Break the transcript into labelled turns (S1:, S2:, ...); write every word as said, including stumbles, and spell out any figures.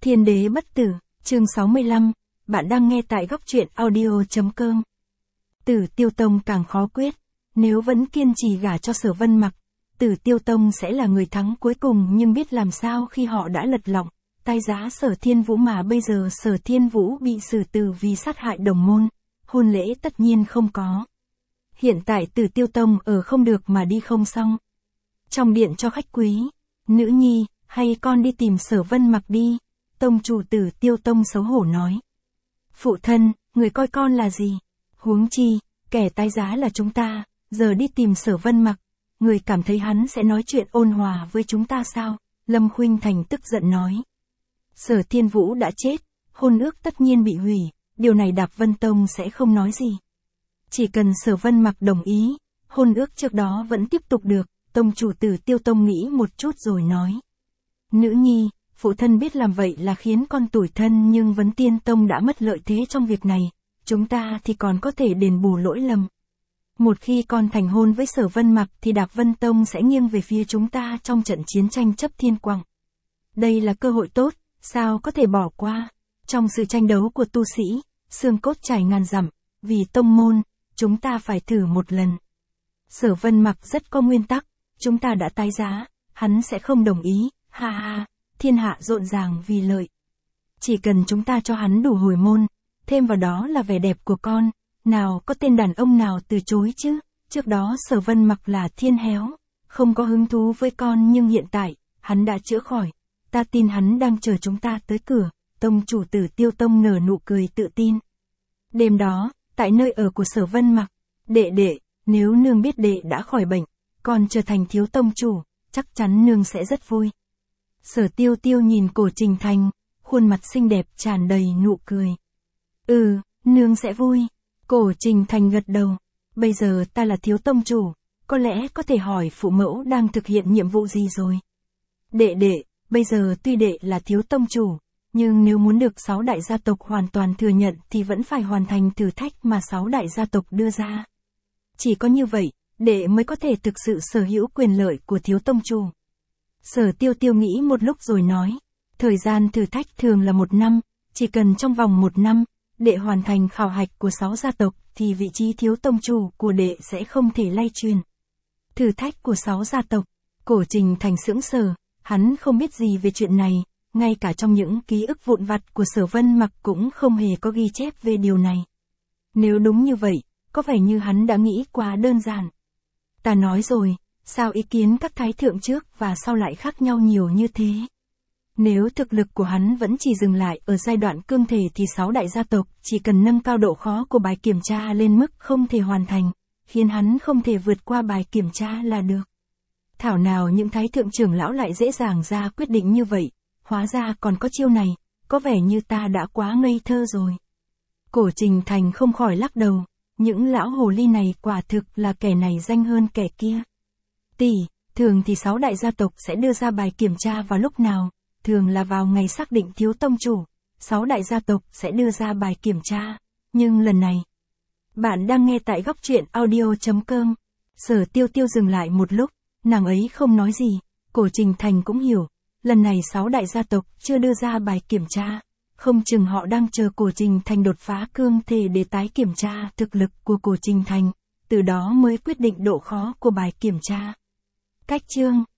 S1: Thiên đế bất tử, chương sáu mươi lăm, bạn đang nghe tại góc truyện audio.com. Tử Tiêu Tông càng khó quyết, nếu vẫn kiên trì gả cho Sở Vân Mặc, Tử Tiêu Tông sẽ là người thắng cuối cùng, nhưng biết làm sao khi họ đã lật lọng, tay giá Sở Thiên Vũ mà bây giờ Sở Thiên Vũ bị xử tử vì sát hại đồng môn, hôn lễ tất nhiên không có. Hiện tại Tử Tiêu Tông ở không được mà đi không xong. Trong điện cho khách quý, nữ nhi, hay con đi tìm Sở Vân Mặc đi, tông chủ Tử Tiêu Tông xấu hổ nói. Phụ thân, người coi con là gì? Huống chi, kẻ tái giá là chúng ta, giờ đi tìm Sở Vân Mặc, người cảm thấy hắn sẽ nói chuyện ôn hòa với chúng ta sao? Lâm Khuynh Thành tức giận nói. Sở Thiên Vũ đã chết, hôn ước tất nhiên bị hủy, điều này Đạp Vân Tông sẽ không nói gì. Chỉ cần Sở Vân Mặc đồng ý, hôn ước trước đó vẫn tiếp tục được, tông chủ Tử Tiêu Tông nghĩ một chút rồi nói. Nữ nhi, phụ thân biết làm vậy là khiến con tủi thân, nhưng Vấn Tiên Tông đã mất lợi thế trong việc này, chúng ta thì còn có thể đền bù lỗi lầm. Một khi con thành hôn với Sở Vân Mặc thì Đạp Vân Tông sẽ nghiêng về phía chúng ta trong trận chiến tranh chấp thiên quặng. Đây là cơ hội tốt, sao có thể bỏ qua? Trong sự tranh đấu của tu sĩ, xương cốt trải ngàn dặm, vì tông môn, chúng ta phải thử một lần. Sở Vân Mặc rất có nguyên tắc, chúng ta đã tái giá, hắn sẽ không đồng ý, ha ha, thiên hạ rộn ràng vì lợi. Chỉ cần chúng ta cho hắn đủ hồi môn, thêm vào đó là vẻ đẹp của con, nào có tên đàn ông nào từ chối chứ? Trước đó Sở Vân Mặc là thiên héo, không có hứng thú với con, nhưng hiện tại, hắn đã chữa khỏi, ta tin hắn đang chờ chúng ta tới cửa. Tông chủ Tử Tiêu Tông nở nụ cười tự tin. Đêm đó, tại nơi ở của Sở Vân Mặc, đệ đệ, nếu nương biết đệ đã khỏi bệnh, còn trở thành thiếu tông chủ, chắc chắn nương sẽ rất vui. Sở Tiêu Tiêu nhìn Cổ Trình Thành, khuôn mặt xinh đẹp tràn đầy nụ cười. Ừ, nương sẽ vui. Cổ Trình Thành gật đầu. Bây giờ ta là thiếu tông chủ, có lẽ có thể hỏi phụ mẫu đang thực hiện nhiệm vụ gì rồi. Đệ đệ, bây giờ tuy đệ là thiếu tông chủ, nhưng nếu muốn được sáu đại gia tộc hoàn toàn thừa nhận thì vẫn phải hoàn thành thử thách mà sáu đại gia tộc đưa ra. Chỉ có như vậy, đệ mới có thể thực sự sở hữu quyền lợi của thiếu tông chủ. Sở Tiêu Tiêu nghĩ một lúc rồi nói, thời gian thử thách thường là một năm, chỉ cần trong vòng một năm, đệ hoàn thành khảo hạch của sáu gia tộc thì vị trí thiếu tông chủ của đệ sẽ không thể lay truyền. Thử thách của sáu gia tộc, Cổ Trình Thành sững sờ, hắn không biết gì về chuyện này. Ngay cả trong những ký ức vụn vặt của Sở Vân Mặc cũng không hề có ghi chép về điều này. Nếu đúng như vậy, có vẻ như hắn đã nghĩ quá đơn giản. Ta nói rồi, sao ý kiến các thái thượng trước và sau lại khác nhau nhiều như thế? Nếu thực lực của hắn vẫn chỉ dừng lại ở giai đoạn cương thể thì sáu đại gia tộc chỉ cần nâng cao độ khó của bài kiểm tra lên mức không thể hoàn thành, khiến hắn không thể vượt qua bài kiểm tra là được. Thảo nào những thái thượng trưởng lão lại dễ dàng ra quyết định như vậy. Hóa ra còn có chiêu này, có vẻ như ta đã quá ngây thơ rồi. Cổ Trình Thành không khỏi lắc đầu, những lão hồ ly này quả thực là kẻ này danh hơn kẻ kia. Tỷ, thường thì sáu đại gia tộc sẽ đưa ra bài kiểm tra vào lúc nào? Thường là vào ngày xác định thiếu tông chủ, sáu đại gia tộc sẽ đưa ra bài kiểm tra. Nhưng lần này, bạn đang nghe tại góc truyện audio.com. Sở Tiêu Tiêu dừng lại một lúc, nàng ấy không nói gì, Cổ Trình Thành cũng hiểu. Lần này sáu đại gia tộc chưa đưa ra bài kiểm tra, không chừng họ đang chờ Cổ Trình Thành đột phá cương thể để tái kiểm tra thực lực của Cổ Trình Thành, từ đó mới quyết định độ khó của bài kiểm tra. Cách chương